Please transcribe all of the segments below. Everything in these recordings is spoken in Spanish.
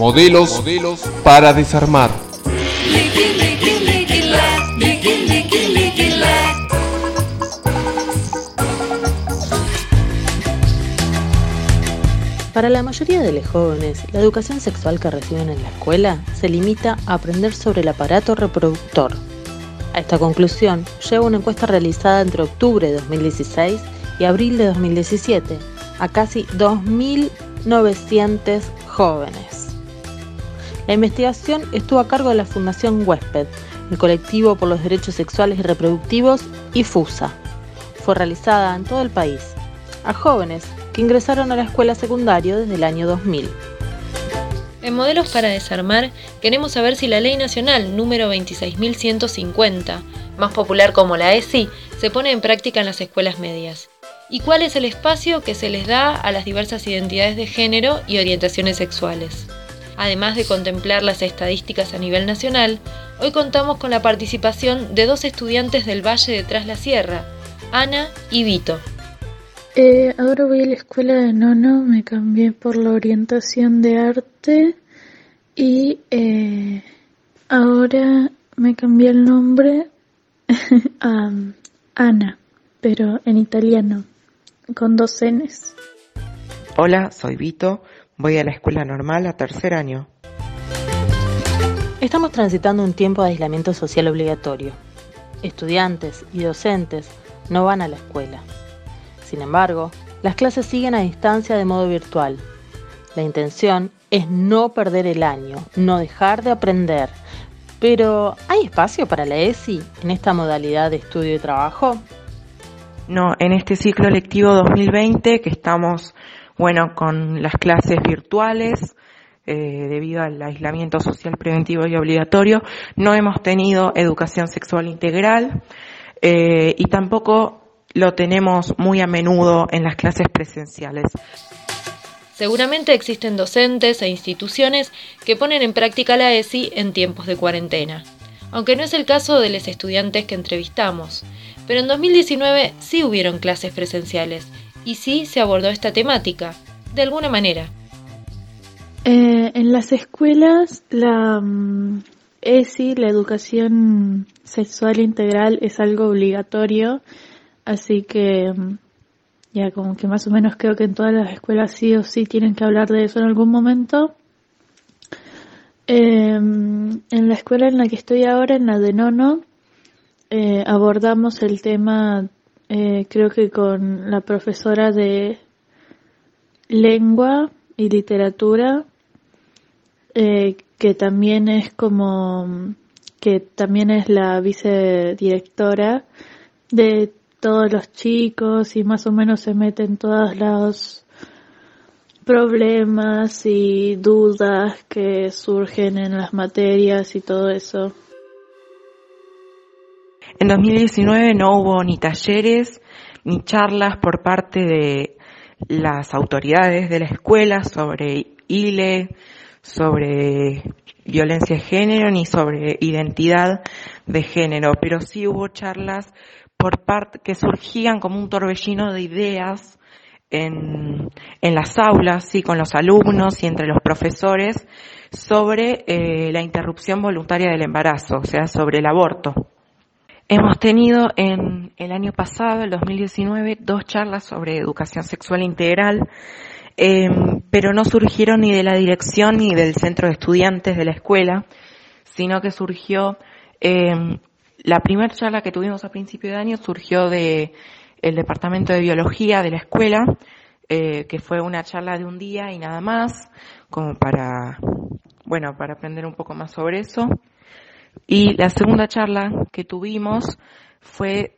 Modelos para desarmar. Para la mayoría de los jóvenes, la educación sexual que reciben en la escuela se limita a aprender sobre el aparato reproductor. A esta conclusión lleva una encuesta realizada entre octubre de 2016 y abril de 2017 a casi 2.900 jóvenes. La investigación estuvo a cargo de la Fundación Huésped, el Colectivo por los Derechos Sexuales y Reproductivos y FUSA. Fue realizada en todo el país a jóvenes que ingresaron a la escuela secundaria desde el año 2000. En Modelos para Desarmar queremos saber si la Ley Nacional número 26.150, más popular como la ESI, se pone en práctica en las escuelas medias. ¿Y cuál es el espacio que se les da a las diversas identidades de género y orientaciones sexuales? Además de contemplar las estadísticas a nivel nacional, hoy contamos con la participación de dos estudiantes del Valle de Tras la Sierra, Ana y Vito. Ahora voy a la escuela de nono, me cambié por la orientación de arte y ahora me cambié el nombre a Ana, pero en italiano, con 2 N's. Hola, soy Vito, voy a la escuela normal a tercer año. Estamos transitando un tiempo de aislamiento social obligatorio. Estudiantes y docentes no van a la escuela. Sin embargo, las clases siguen a distancia de modo virtual. La intención es no perder el año, no dejar de aprender. Pero, ¿hay espacio para la ESI en esta modalidad de estudio y trabajo? No, en este ciclo lectivo 2020 que estamos, con las clases virtuales, debido al aislamiento social preventivo y obligatorio, no hemos tenido educación sexual integral y tampoco lo tenemos muy a menudo en las clases presenciales. Seguramente existen docentes e instituciones que ponen en práctica la ESI en tiempos de cuarentena, aunque no es el caso de los estudiantes que entrevistamos. Pero en 2019 sí hubieron clases presenciales y sí se abordó esta temática, de alguna manera. En las escuelas la ESI, la educación sexual integral, es algo obligatorio. Así que ya como que más o menos creo que en todas las escuelas sí o sí tienen que hablar de eso en algún momento. En la escuela en la que estoy ahora, en la de nono, abordamos el tema creo que con la profesora de lengua y literatura, que también es la vicedirectora de todos los chicos y más o menos se meten todos los problemas y dudas que surgen en las materias y todo eso. En 2019 no hubo ni talleres ni charlas por parte de las autoridades de la escuela sobre ILE, sobre violencia de género ni sobre identidad de género, pero sí hubo charlas por parte que surgían como un torbellino de ideas en las aulas, sí, con los alumnos y entre los profesores sobre la interrupción voluntaria del embarazo, o sea, sobre el aborto. Hemos tenido en el año pasado, el 2019, 2 charlas sobre educación sexual integral, pero no surgieron ni de la dirección ni del centro de estudiantes de la escuela, sino que surgió la primera charla que tuvimos a principio de año surgió de el departamento de biología de la escuela, que fue una charla de un día y nada más, como para aprender un poco más sobre eso. Y la segunda charla que tuvimos fue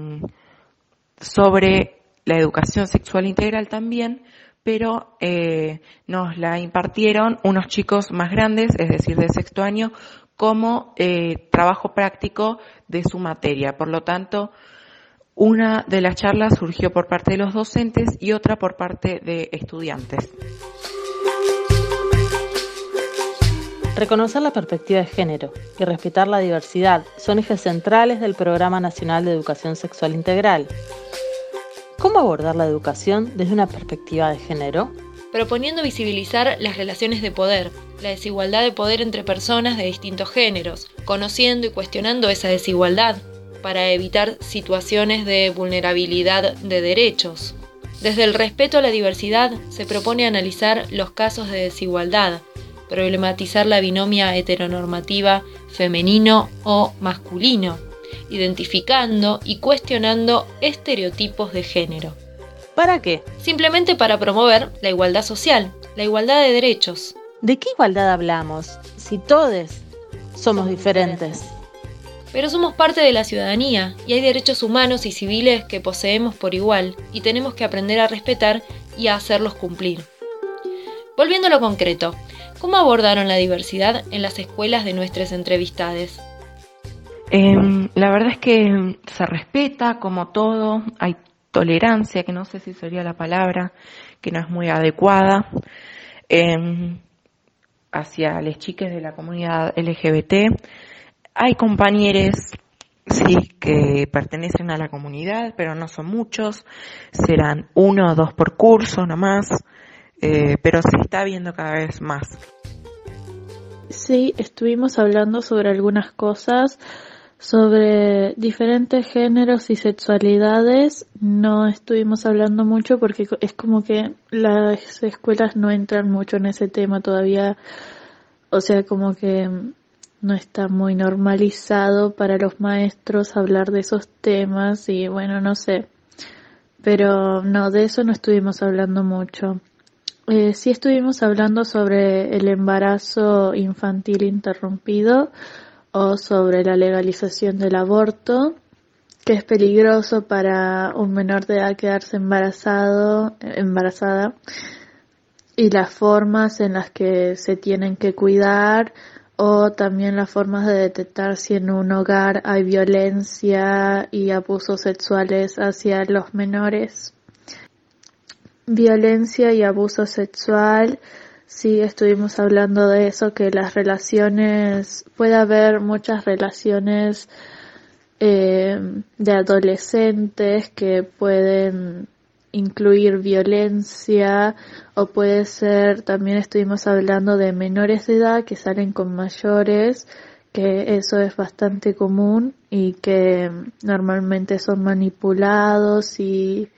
sobre la educación sexual integral también, pero nos la impartieron unos chicos más grandes, es decir, de sexto año, como trabajo práctico de su materia. Por lo tanto, una de las charlas surgió por parte de los docentes y otra por parte de estudiantes. Reconocer la perspectiva de género y respetar la diversidad son ejes centrales del Programa Nacional de Educación Sexual Integral. ¿Cómo abordar la educación desde una perspectiva de género? proponiendo visibilizar las relaciones de poder, la desigualdad de poder entre personas de distintos géneros, conociendo y cuestionando esa desigualdad para evitar situaciones de vulnerabilidad de derechos. Desde el respeto a la diversidad se propone analizar los casos de desigualdad, problematizar la binomia heteronormativa femenino o masculino, identificando y cuestionando estereotipos de género. ¿Para qué? Simplemente para promover la igualdad social, la igualdad de derechos. ¿De qué igualdad hablamos? Si todos somos diferentes. Pero somos parte de la ciudadanía y hay derechos humanos y civiles que poseemos por igual y tenemos que aprender a respetar y a hacerlos cumplir. Volviendo a lo concreto, ¿cómo abordaron la diversidad en las escuelas de nuestras entrevistades? La verdad es que se respeta como todo, hay tolerancia, que no sé si sería la palabra, que no es muy adecuada, hacia las chicas de la comunidad LGBT. Hay compañeros, sí, que pertenecen a la comunidad, pero no son muchos, serán 1 o 2 por curso nomás, pero se está viendo cada vez más. Sí, estuvimos hablando sobre algunas cosas, sobre diferentes géneros y sexualidades. No estuvimos hablando mucho porque es como que las escuelas no entran mucho en ese tema todavía, o sea, como que no está muy normalizado para los maestros hablar de esos temas y bueno, no sé. Pero no, de eso no estuvimos hablando mucho. Sí estuvimos hablando sobre el embarazo infantil interrumpido o sobre la legalización del aborto, que es peligroso para un menor de edad quedarse embarazada, y las formas en las que se tienen que cuidar, o también las formas de detectar si en un hogar hay violencia y abusos sexuales hacia los menores. Violencia y abuso sexual, sí estuvimos hablando de eso, que las relaciones, puede haber muchas relaciones de adolescentes que pueden incluir violencia, o puede ser, también estuvimos hablando de menores de edad que salen con mayores, que eso es bastante común y que normalmente son manipulados y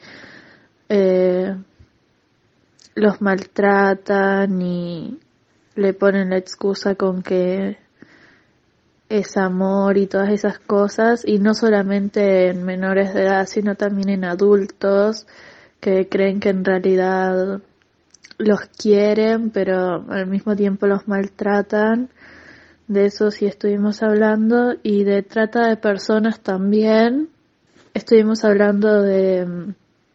los maltratan y le ponen la excusa con que es amor y todas esas cosas, y no solamente en menores de edad, sino también en adultos que creen que en realidad los quieren, pero al mismo tiempo los maltratan. De eso sí estuvimos hablando, y de trata de personas también. Estuvimos hablando de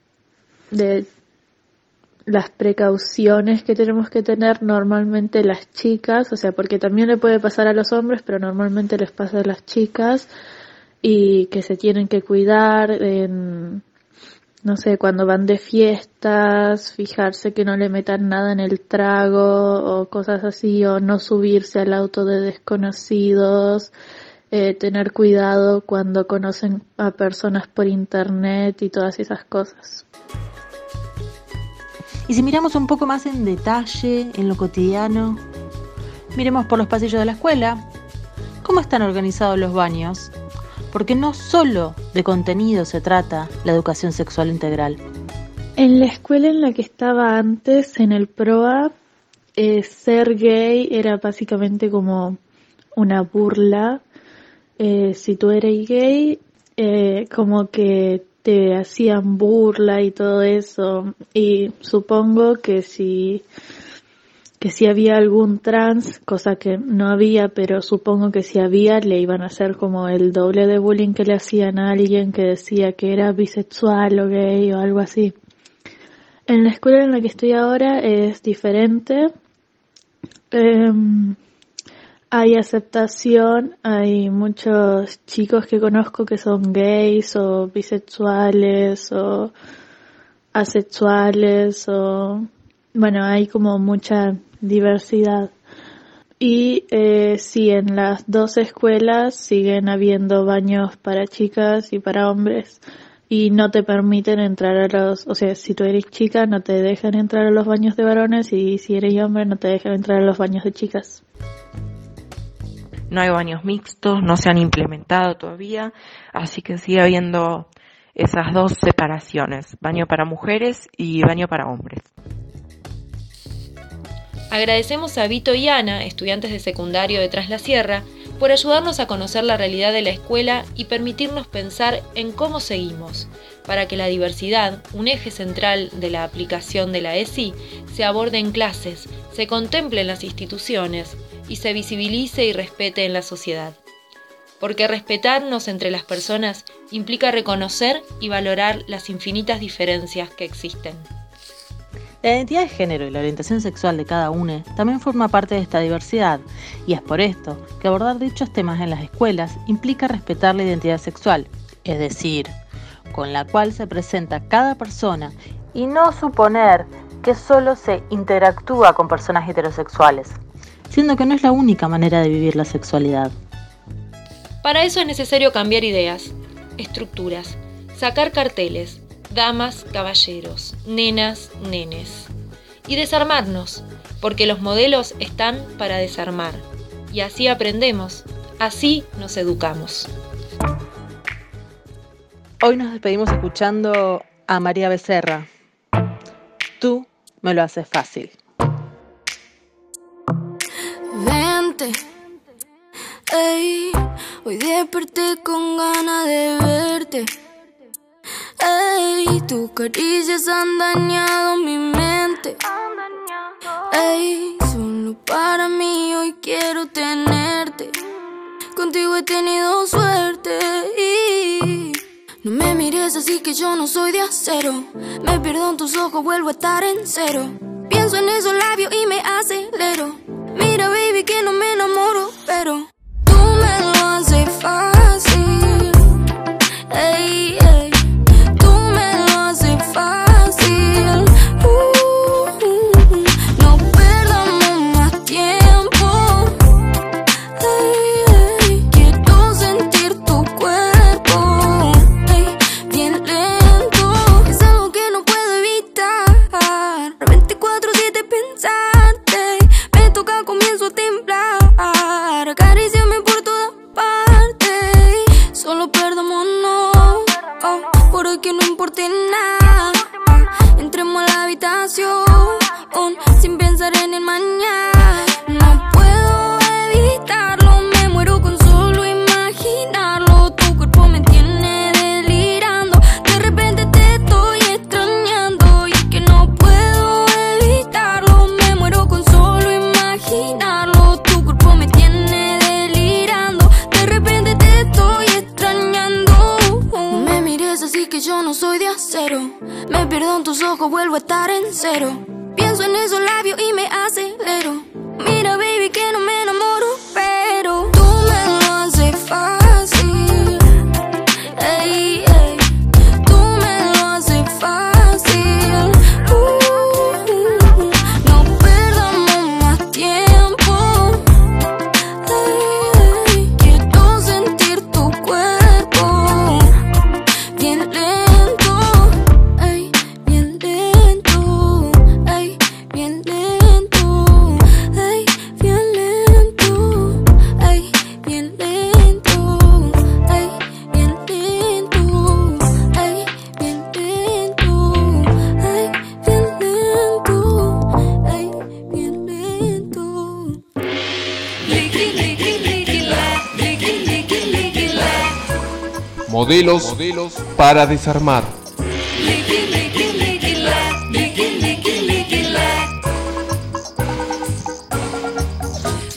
las precauciones que tenemos que tener normalmente las chicas, o sea, porque también le puede pasar a los hombres, pero normalmente les pasa a las chicas, y que se tienen que cuidar en, no sé, cuando van de fiestas, fijarse que no le metan nada en el trago o cosas así, o no subirse al auto de desconocidos, tener cuidado cuando conocen a personas por internet y todas esas cosas. Y si miramos un poco más en detalle, en lo cotidiano, miremos por los pasillos de la escuela, ¿cómo están organizados los baños? Porque no solo de contenido se trata la educación sexual integral. En la escuela en la que estaba antes, en el PROA, ser gay era básicamente como una burla. Si tú eres gay, como que te hacían burla y todo eso, y supongo que si había algún trans, cosa que no había, pero supongo que si había, le iban a hacer como el doble de bullying que le hacían a alguien que decía que era bisexual o gay o algo así. En la escuela en la que estoy ahora es diferente. Hay aceptación, hay muchos chicos que conozco que son gays o bisexuales o asexuales, o bueno, hay como mucha diversidad. Y sí, en las 2 escuelas siguen habiendo baños para chicas y para hombres. y no te permiten entrar o sea, si tú eres chica no te dejan entrar a los baños de varones y si eres hombre no te dejan entrar a los baños de chicas. No hay baños mixtos, no se han implementado todavía, así que sigue habiendo esas dos separaciones, baño para mujeres y baño para hombres. Agradecemos a Vito y Ana, estudiantes de secundario de Tras la Sierra, por ayudarnos a conocer la realidad de la escuela y permitirnos pensar en cómo seguimos, para que la diversidad, un eje central de la aplicación de la ESI, se aborde en clases, se contemple en las instituciones y se visibilice y respete en la sociedad. Porque respetarnos entre las personas implica reconocer y valorar las infinitas diferencias que existen. La identidad de género y la orientación sexual de cada uno también forma parte de esta diversidad, y es por esto que abordar dichos temas en las escuelas implica respetar la identidad sexual, es decir, con la cual se presenta cada persona, y no suponer que solo se interactúa con personas heterosexuales, siendo que no es la única manera de vivir la sexualidad. Para eso es necesario cambiar ideas, estructuras, sacar carteles, damas, caballeros, nenas, nenes. Y desarmarnos, porque los modelos están para desarmar. Y así aprendemos, así nos educamos. Hoy nos despedimos escuchando a María Becerra. Tú me lo haces fácil. Vente, ey, hoy desperté con ganas de verte. Ey, tus caricias han dañado mi mente. Ey, solo para mí hoy quiero tenerte. Contigo he tenido suerte y no me mires así que yo no soy de acero. Me pierdo en tus ojos, vuelvo a estar en cero. Pienso en esos labios y me acelero. Mira baby que no me enamoro, pero tú me lo haces fácil. Ey, ey. Fácil, no perdamos más tiempo. Quiero sentir tu cuerpo, bien lento. Es algo que no puedo evitar. 24/7 pensarte, me toca, comienzo a temblar. Acaríciame por todas partes. Solo perdámonos, por hoy que no importe nada. Entremos a la habitación sin pensar en el mañana. No puedo evitarlo, me muero con solo imaginarlo. Tu cuerpo me tiene delirando. De repente te estoy extrañando y es que no puedo evitarlo. Me muero con solo imaginarlo. Tu cuerpo me tiene delirando. De repente te estoy extrañando. No me mires así que yo no soy de acero. Me pierdo en tus ojos, vuelvo a estar en cero. Pienso en esos labios y me acelero. Mira baby que no me enamoro, pero tú me lo haces fácil. Ey, ey. Tú me lo haces fácil. No perdamos más tiempo. Quiero sentir tu cuerpo bien lento. Bien lento, bien lento, bien lento, bien lento, bien lento, bien lento, bien lento. Modelos para desarmar. Liqui,